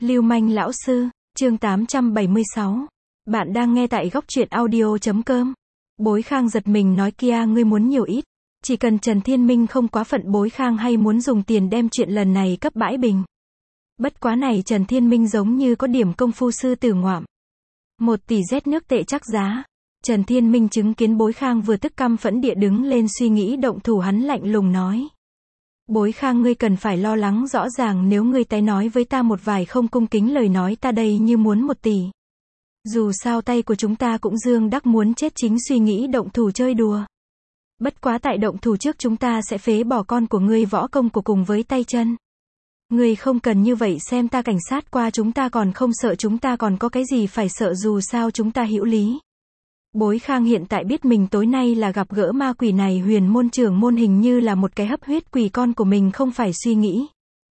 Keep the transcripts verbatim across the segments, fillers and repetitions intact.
Lưu manh lão sư, chương tám trăm bảy mươi sáu. Bạn đang nghe tại góc truyện audio chấm com. Bối Khang giật mình nói kia ngươi muốn nhiều ít. Chỉ cần Trần Thiên Minh không quá phận Bối Khang hay muốn dùng tiền đem chuyện lần này cấp bãi bình. Bất quá này Trần Thiên Minh giống như có điểm công phu sư tử ngoạm. Một tỷ rét nước tệ chắc giá. Trần Thiên Minh chứng kiến Bối Khang vừa tức căm phẫn địa đứng lên suy nghĩ động thủ hắn lạnh lùng nói. Bối Khang ngươi cần phải lo lắng rõ ràng nếu ngươi tái nói với ta một vài không cung kính lời nói ta đây như muốn một tỷ. Dù sao tay của chúng ta cũng dương đắc muốn chết chính suy nghĩ động thủ chơi đùa. Bất quá tại động thủ trước chúng ta sẽ phế bỏ con của ngươi võ công của cùng với tay chân. Ngươi không cần như vậy xem ta cảnh sát qua chúng ta còn không sợ chúng ta còn có cái gì phải sợ dù sao chúng ta hữu lý. Bối Khang hiện tại biết mình tối nay là gặp gỡ ma quỷ này huyền môn trưởng môn hình như là một cái hấp huyết quỷ con của mình không phải suy nghĩ.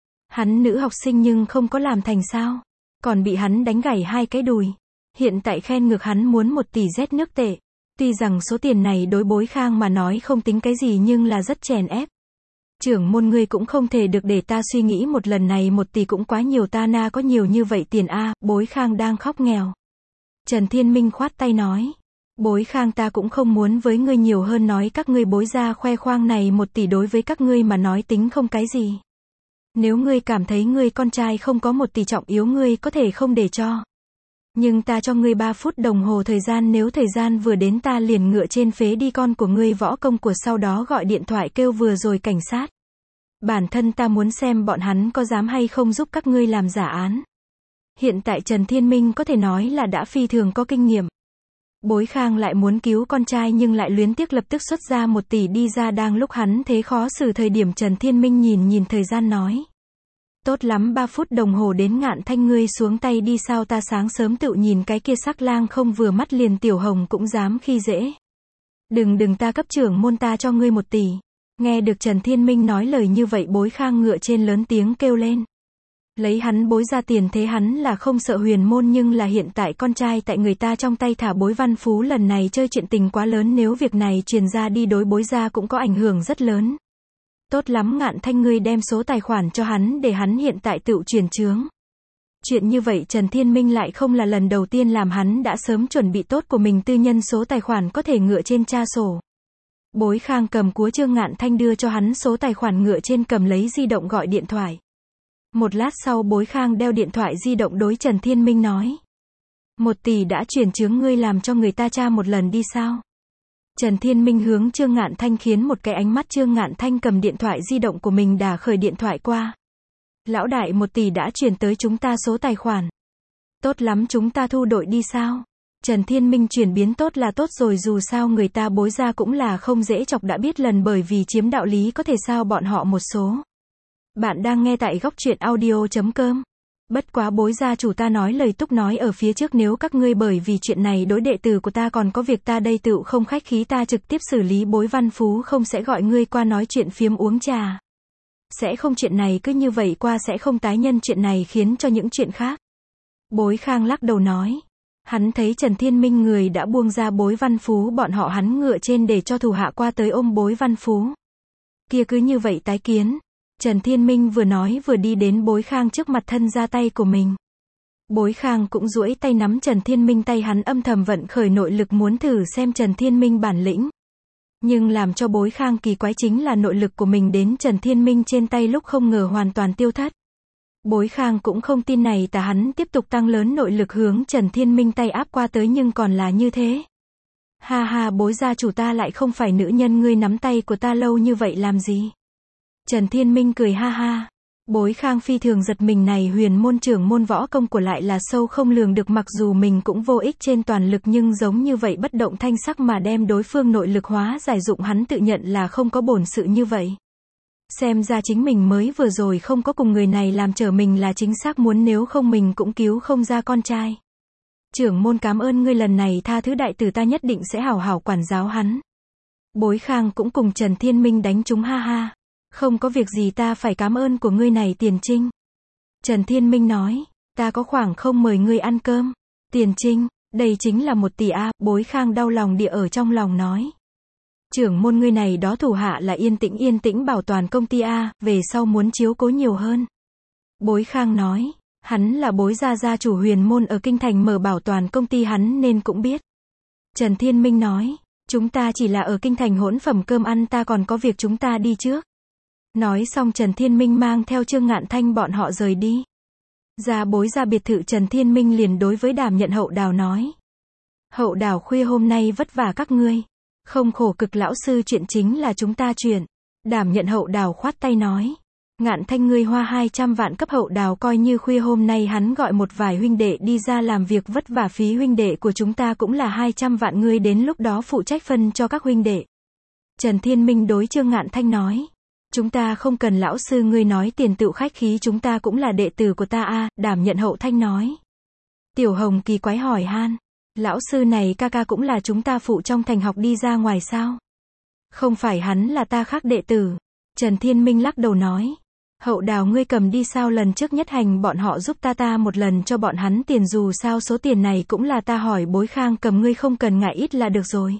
Hắn nữ học sinh nhưng không có làm thành sao. Còn bị hắn đánh gãy hai cái đùi. Hiện tại khen ngược hắn muốn một tỷ rét nước tệ. Tuy rằng số tiền này đối Bối Khang mà nói không tính cái gì nhưng là rất chèn ép. Trưởng môn ngươi cũng không thể được để ta suy nghĩ một lần này một tỷ cũng quá nhiều ta na có nhiều như vậy tiền a. Bối Khang đang khóc nghèo. Trần Thiên Minh khoát tay nói. Bối Khang ta cũng không muốn với ngươi nhiều hơn nói các ngươi Bối ra khoe khoang này một tỷ đối với các ngươi mà nói tính không cái gì. Nếu ngươi cảm thấy ngươi con trai không có một tỷ trọng yếu ngươi có thể không để cho. Nhưng ta cho ngươi ba phút đồng hồ thời gian nếu thời gian vừa đến ta liền ngựa trên phế đi con của ngươi võ công của sau đó gọi điện thoại kêu vừa rồi cảnh sát. Bản thân ta muốn xem bọn hắn có dám hay không giúp các ngươi làm giả án. Hiện tại Trần Thiên Minh có thể nói là đã phi thường có kinh nghiệm. Bối Khang lại muốn cứu con trai nhưng lại luyến tiếc lập tức xuất ra một tỷ đi ra đang lúc hắn thế khó xử thời điểm Trần Thiên Minh nhìn nhìn thời gian nói. Tốt lắm ba phút đồng hồ đến Ngạn Thanh ngươi xuống tay đi sao ta sáng sớm tự nhìn cái kia sắc lang không vừa mắt liền Tiểu Hồng cũng dám khi dễ. Đừng đừng ta cấp trưởng môn ta cho ngươi một tỷ. Nghe được Trần Thiên Minh nói lời như vậy Bối Khang ngựa trên lớn tiếng kêu lên. Lấy hắn Bối ra tiền thế hắn là không sợ huyền môn nhưng là hiện tại con trai tại người ta trong tay thả Bối Văn Phú lần này chơi chuyện tình quá lớn nếu việc này truyền ra đi đối Bối ra cũng có ảnh hưởng rất lớn. Tốt lắm Ngạn Thanh ngươi đem số tài khoản cho hắn để hắn hiện tại tự chuyển chướng. Chuyện như vậy Trần Thiên Minh lại không là lần đầu tiên làm hắn đã sớm chuẩn bị tốt của mình tư nhân số tài khoản có thể ngựa trên tra sổ. Bối Khang cầm cúa Trương Ngạn Thanh đưa cho hắn số tài khoản ngựa trên cầm lấy di động gọi điện thoại. Một lát sau Bối Khang đeo điện thoại di động đối Trần Thiên Minh nói. Một tỷ đã chuyển chướng ngươi làm cho người ta tra một lần đi sao? Trần Thiên Minh hướng Trương Ngạn Thanh khiến một cái ánh mắt Trương Ngạn Thanh cầm điện thoại di động của mình đà khởi điện thoại qua. Lão đại một tỷ đã chuyển tới chúng ta số tài khoản. Tốt lắm chúng ta thu đội đi sao? Trần Thiên Minh chuyển biến tốt là tốt rồi dù sao người ta Bối ra cũng là không dễ chọc đã biết lần bởi vì chiếm đạo lý có thể sao bọn họ một số. Bạn đang nghe tại góc truyện audio chấm com. Bất quá Bối gia chủ ta nói lời túc nói ở phía trước nếu các ngươi bởi vì chuyện này đối đệ tử của ta còn có việc ta đây tự không khách khí ta trực tiếp xử lý Bối Văn Phú không sẽ gọi ngươi qua nói chuyện phiếm uống trà. Sẽ không chuyện này cứ như vậy qua sẽ không tái nhân chuyện này khiến cho những chuyện khác. Bối Khang lắc đầu nói. Hắn thấy Trần Thiên Minh người đã buông ra Bối Văn Phú bọn họ hắn ngựa trên để cho thủ hạ qua tới ôm Bối Văn Phú. Kia cứ như vậy tái kiến. Trần Thiên Minh vừa nói vừa đi đến Bối Khang trước mặt thân ra tay của mình. Bối Khang cũng duỗi tay nắm Trần Thiên Minh tay hắn âm thầm vận khởi nội lực muốn thử xem Trần Thiên Minh bản lĩnh. Nhưng làm cho Bối Khang kỳ quái chính là nội lực của mình đến Trần Thiên Minh trên tay lúc không ngờ hoàn toàn tiêu thất. Bối Khang cũng không tin này ta hắn tiếp tục tăng lớn nội lực hướng Trần Thiên Minh tay áp qua tới nhưng còn là như thế. Ha ha Bối gia chủ ta lại không phải nữ nhân ngươi nắm tay của ta lâu như vậy làm gì? Trần Thiên Minh cười ha ha. Bối Khang phi thường giật mình này huyền môn trưởng môn võ công của lại là sâu không lường được mặc dù mình cũng vô ích trên toàn lực nhưng giống như vậy bất động thanh sắc mà đem đối phương nội lực hóa giải dụng hắn tự nhận là không có bổn sự như vậy. Xem ra chính mình mới vừa rồi không có cùng người này làm trở mình là chính xác muốn nếu không mình cũng cứu không ra con trai. Trưởng môn cảm ơn ngươi lần này tha thứ đại tử ta nhất định sẽ hảo hảo quản giáo hắn. Bối Khang cũng cùng Trần Thiên Minh đánh chúng ha ha. Không có việc gì ta phải cảm ơn của ngươi này Tiền Trinh. Trần Thiên Minh nói, ta có khoảng không mời ngươi ăn cơm. Tiền Trinh, đây chính là một tỷ a. Bối Khang đau lòng địa ở trong lòng nói. Trưởng môn ngươi này đó thủ hạ là yên tĩnh yên tĩnh bảo toàn công ty a, về sau muốn chiếu cố nhiều hơn. Bối Khang nói, Hắn là bối gia gia chủ huyền môn ở kinh thành mở bảo toàn công ty hắn nên cũng biết. Trần Thiên Minh nói, chúng ta chỉ là ở kinh thành hỗn phẩm cơm ăn, ta còn có việc, chúng ta đi trước. Nói xong Trần Thiên Minh mang theo Trương Ngạn Thanh bọn họ rời đi. Ra bối ra biệt thự, Trần Thiên Minh liền đối với Đàm Nhận Hậu Đào nói. Hậu Đào, khuya hôm nay vất vả các ngươi. Không khổ cực lão sư, chuyện chính là chúng ta chuyện. Đàm Nhận Hậu Đào khoát tay nói. Ngạn Thanh, ngươi hoa hai trăm vạn cấp Hậu Đào, coi như khuya hôm nay hắn gọi một vài huynh đệ đi ra làm việc vất vả, phí huynh đệ của chúng ta cũng là hai trăm vạn, ngươi đến lúc đó phụ trách phân cho các huynh đệ. Trần Thiên Minh đối Trương Ngạn Thanh nói. Chúng ta không cần lão sư ngươi nói tiền tựu khách khí, chúng ta cũng là đệ tử của ta a. Đàm Nhận Hậu Thanh nói. Tiểu Hồng kỳ quái hỏi han. Lão sư này ca ca cũng là chúng ta phụ trong thành học đi ra ngoài sao? Không phải, hắn là ta khác đệ tử. Trần Thiên Minh lắc đầu nói. Hậu Đào, ngươi cầm đi sao, lần trước Nhất Hành bọn họ giúp ta ta một lần cho bọn hắn tiền, dù sao số tiền này cũng là ta hỏi bối khang cầm, ngươi không cần ngại ít là được rồi.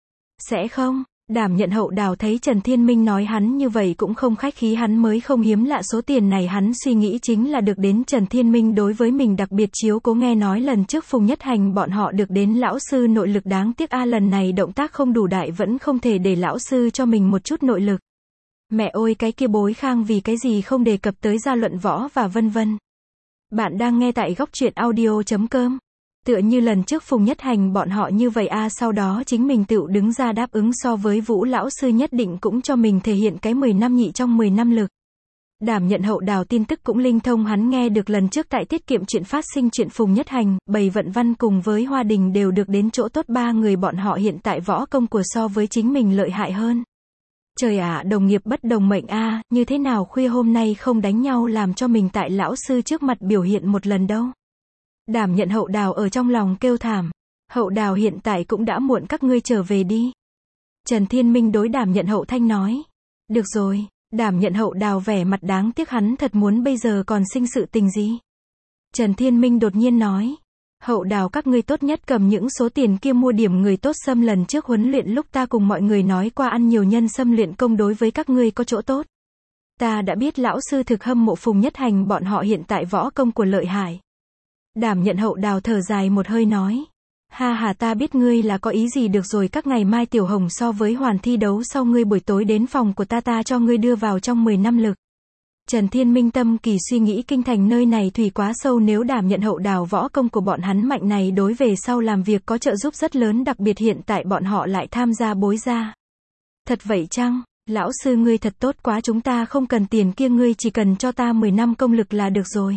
Sẽ không? Đàm Nhận Hậu Đào thấy Trần Thiên Minh nói hắn như vậy cũng không khách khí, hắn mới không hiếm lạ số tiền này, hắn suy nghĩ chính là được đến Trần Thiên Minh đối với mình đặc biệt chiếu cố, nghe nói lần trước Phùng Nhất Hành bọn họ được đến lão sư nội lực, đáng tiếc a lần này động tác không đủ đại, vẫn không thể để lão sư cho mình một chút nội lực. Mẹ ơi, cái kia bối khang vì cái gì không đề cập tới gia luận võ và vân vân. Bạn đang nghe tại góc truyện audio chấm com. Tựa như lần trước Phùng Nhất Hành bọn họ như vậy a, sau đó chính mình tự đứng ra đáp ứng, so với Vũ lão sư nhất định cũng cho mình thể hiện cái mười năm nhị trong mười năm lực. Đàm Nhận Hậu Đào tin tức cũng linh thông, hắn nghe được lần trước tại tiết kiệm chuyện phát sinh chuyện Phùng Nhất Hành, Bầy Vận Văn cùng với Hoa Đình đều được đến chỗ tốt, ba người bọn họ hiện tại võ công của so với chính mình lợi hại hơn. Trời ạ, đồng nghiệp bất đồng mệnh a, như thế nào khuya hôm nay không đánh nhau làm cho mình tại lão sư trước mặt biểu hiện một lần đâu. Đàm Nhận Hậu Đào ở trong lòng kêu thảm. Hậu Đào, hiện tại cũng đã muộn, các ngươi trở về đi. Trần Thiên Minh đối Đàm Nhận Hậu Thanh nói. Được rồi. Đàm Nhận Hậu Đào vẻ mặt đáng tiếc, hắn thật muốn bây giờ còn sinh sự tình gì. Trần Thiên Minh đột nhiên nói. Hậu Đào, các ngươi tốt nhất cầm những số tiền kia mua điểm người tốt xâm, lần trước huấn luyện lúc ta cùng mọi người nói qua, ăn nhiều nhân xâm luyện công đối với các ngươi có chỗ tốt. Ta đã biết lão sư thực hâm mộ Phùng Nhất Hành bọn họ hiện tại võ công của lợi hại. Đàm Nhận Hậu Đào thở dài một hơi nói. Ha ha, ta biết ngươi là có ý gì, được rồi, các ngày mai Tiểu Hồng so với hoàn thi đấu sau, ngươi buổi tối đến phòng của ta, ta cho ngươi đưa vào trong mười năm lực. Trần Thiên Minh tâm kỳ suy nghĩ, kinh thành nơi này thủy quá sâu, nếu Đàm Nhận Hậu Đào võ công của bọn hắn mạnh này đối về sau làm việc có trợ giúp rất lớn, đặc biệt hiện tại bọn họ lại tham gia bối gia. Thật vậy chăng? Lão sư ngươi thật tốt quá, chúng ta không cần tiền kia, ngươi chỉ cần cho ta mười năm công lực là được rồi.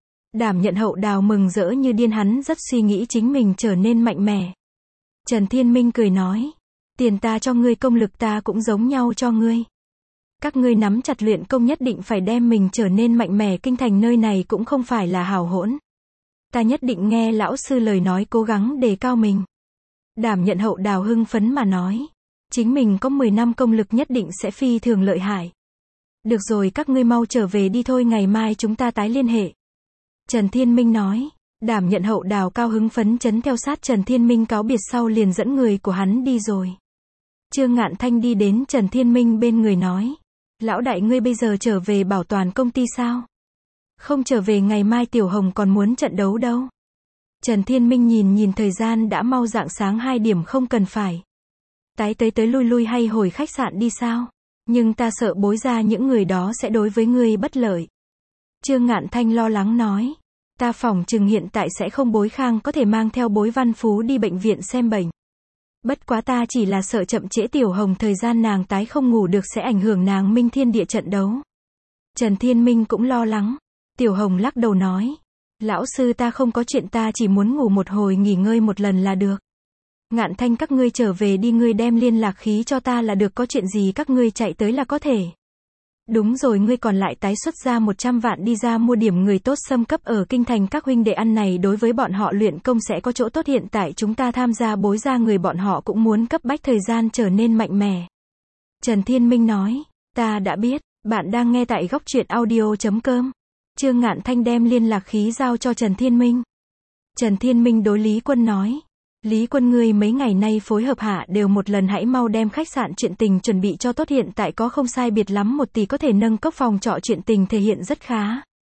Đàm Nhận Hậu Đào mừng rỡ như điên, hắn rất suy nghĩ chính mình trở nên mạnh mẽ. Trần Thiên Minh cười nói. Tiền ta cho ngươi, công lực ta cũng giống nhau cho ngươi. Các ngươi nắm chặt luyện công, nhất định phải đem mình trở nên mạnh mẽ, kinh thành nơi này cũng không phải là hào hỗn. Ta nhất định nghe lão sư lời nói, cố gắng đề cao mình. Đàm Nhận Hậu Đào hưng phấn mà nói. Chính mình có mười năm công lực nhất định sẽ phi thường lợi hại. Được rồi, các ngươi mau trở về đi thôi, ngày mai chúng ta tái liên hệ. Trần Thiên Minh nói. Đàm Nhận Hậu Đào cao hứng phấn chấn theo sát Trần Thiên Minh cáo biệt sau liền dẫn người của hắn đi rồi. Trương Ngạn Thanh đi đến Trần Thiên Minh bên người nói. Lão đại, ngươi bây giờ trở về bảo toàn công ty sao? Không trở về, ngày mai Tiểu Hồng còn muốn trận đấu đâu. Trần Thiên Minh nhìn nhìn thời gian đã mau rạng sáng hai điểm, không cần phải. Tái tới tới lui lui hay hồi khách sạn đi sao? Nhưng ta sợ bối ra những người đó sẽ đối với ngươi bất lợi. Trương Ngạn Thanh lo lắng nói. Ta phỏng chừng hiện tại sẽ không, bối khang có thể mang theo bối Văn Phú đi bệnh viện xem bệnh. Bất quá ta chỉ là sợ chậm trễ Tiểu Hồng, thời gian nàng tái không ngủ được sẽ ảnh hưởng nàng minh thiên địa trận đấu. Trần Thiên Minh cũng lo lắng. Tiểu Hồng lắc đầu nói. Lão sư, ta không có chuyện, ta chỉ muốn ngủ một hồi, nghỉ ngơi một lần là được. Ngạn Thanh, các ngươi trở về đi, ngươi đem liên lạc khí cho ta là được, có chuyện gì các ngươi chạy tới là có thể. Đúng rồi, ngươi còn lại tái xuất ra một trăm vạn đi ra mua điểm người tốt xâm cấp ở kinh thành, các huynh đệ ăn này đối với bọn họ luyện công sẽ có chỗ tốt, hiện tại chúng ta tham gia bối gia người bọn họ cũng muốn cấp bách thời gian trở nên mạnh mẽ. Trần Thiên Minh nói. Ta đã biết. Bạn đang nghe tại góc truyện audio chấm com. Trương Ngạn Thanh đem liên lạc khí giao cho Trần Thiên Minh. Trần Thiên Minh đối Lý Quân nói. Lý Quân, ngươi mấy ngày nay phối hợp hạ đều một lần, hãy mau đem khách sạn chuyện tình chuẩn bị cho tốt, hiện tại có không sai biệt lắm một tỷ có thể nâng cốc phòng trọ chuyện tình thể hiện rất khá.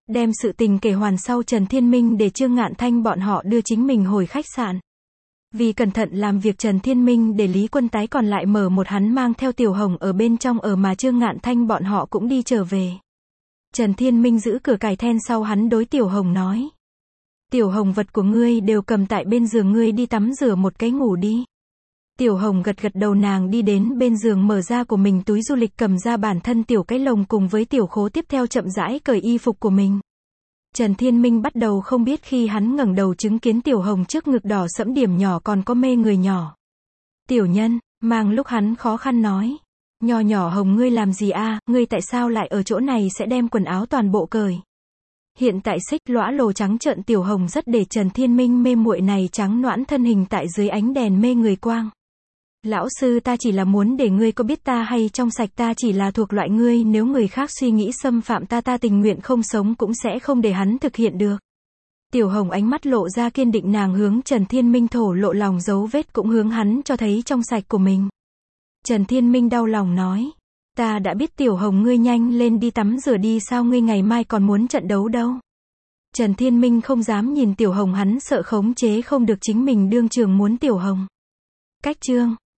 Đem sự tình kể hoàn sau Trần Thiên Minh để Trương Ngạn Thanh bọn họ đưa chính mình hồi khách sạn. Vì cẩn thận làm việc Trần Thiên Minh để Lý Quân Tái còn lại mở một hắn mang theo Tiểu Hồng ở bên trong ở mà Trương Ngạn Thanh bọn họ cũng đi trở về. Trần Thiên Minh giữ cửa cài then sau hắn đối Tiểu Hồng nói. Tiểu Hồng vật của ngươi đều cầm tại bên giường ngươi đi tắm rửa một cái ngủ đi. Tiểu Hồng gật gật đầu nàng đi đến bên giường mở ra của mình túi du lịch cầm ra bản thân tiểu cái lồng cùng với tiểu khố tiếp theo chậm rãi cởi y phục của mình. Trần Thiên Minh bắt đầu không biết khi hắn ngẩng đầu chứng kiến Tiểu Hồng trước ngực đỏ sẫm điểm nhỏ còn có mê người nhỏ. Tiểu nhân, mang lúc hắn khó khăn nói. Nhỏ nhỏ Hồng ngươi làm gì a, ngươi tại sao lại ở chỗ này sẽ đem quần áo toàn bộ cởi. Hiện tại xích lõa lồ trắng trợn Tiểu Hồng rất để Trần Thiên Minh mê muội này trắng noãn thân hình tại dưới ánh đèn mê người quang. Lão sư ta chỉ là muốn để ngươi có biết ta hay trong sạch ta chỉ là thuộc loại ngươi nếu người khác suy nghĩ xâm phạm ta ta tình nguyện không sống cũng sẽ không để hắn thực hiện được. Tiểu Hồng ánh mắt lộ ra kiên định nàng hướng Trần Thiên Minh thổ lộ lòng dấu vết cũng hướng hắn cho thấy trong sạch của mình. Trần Thiên Minh đau lòng nói. Ta đã biết Tiểu Hồng ngươi nhanh lên đi tắm rửa đi sao ngươi ngày mai còn muốn trận đấu đâu. Trần Thiên Minh không dám nhìn Tiểu Hồng hắn sợ khống chế không được chính mình đương trường muốn Tiểu Hồng. Cách chương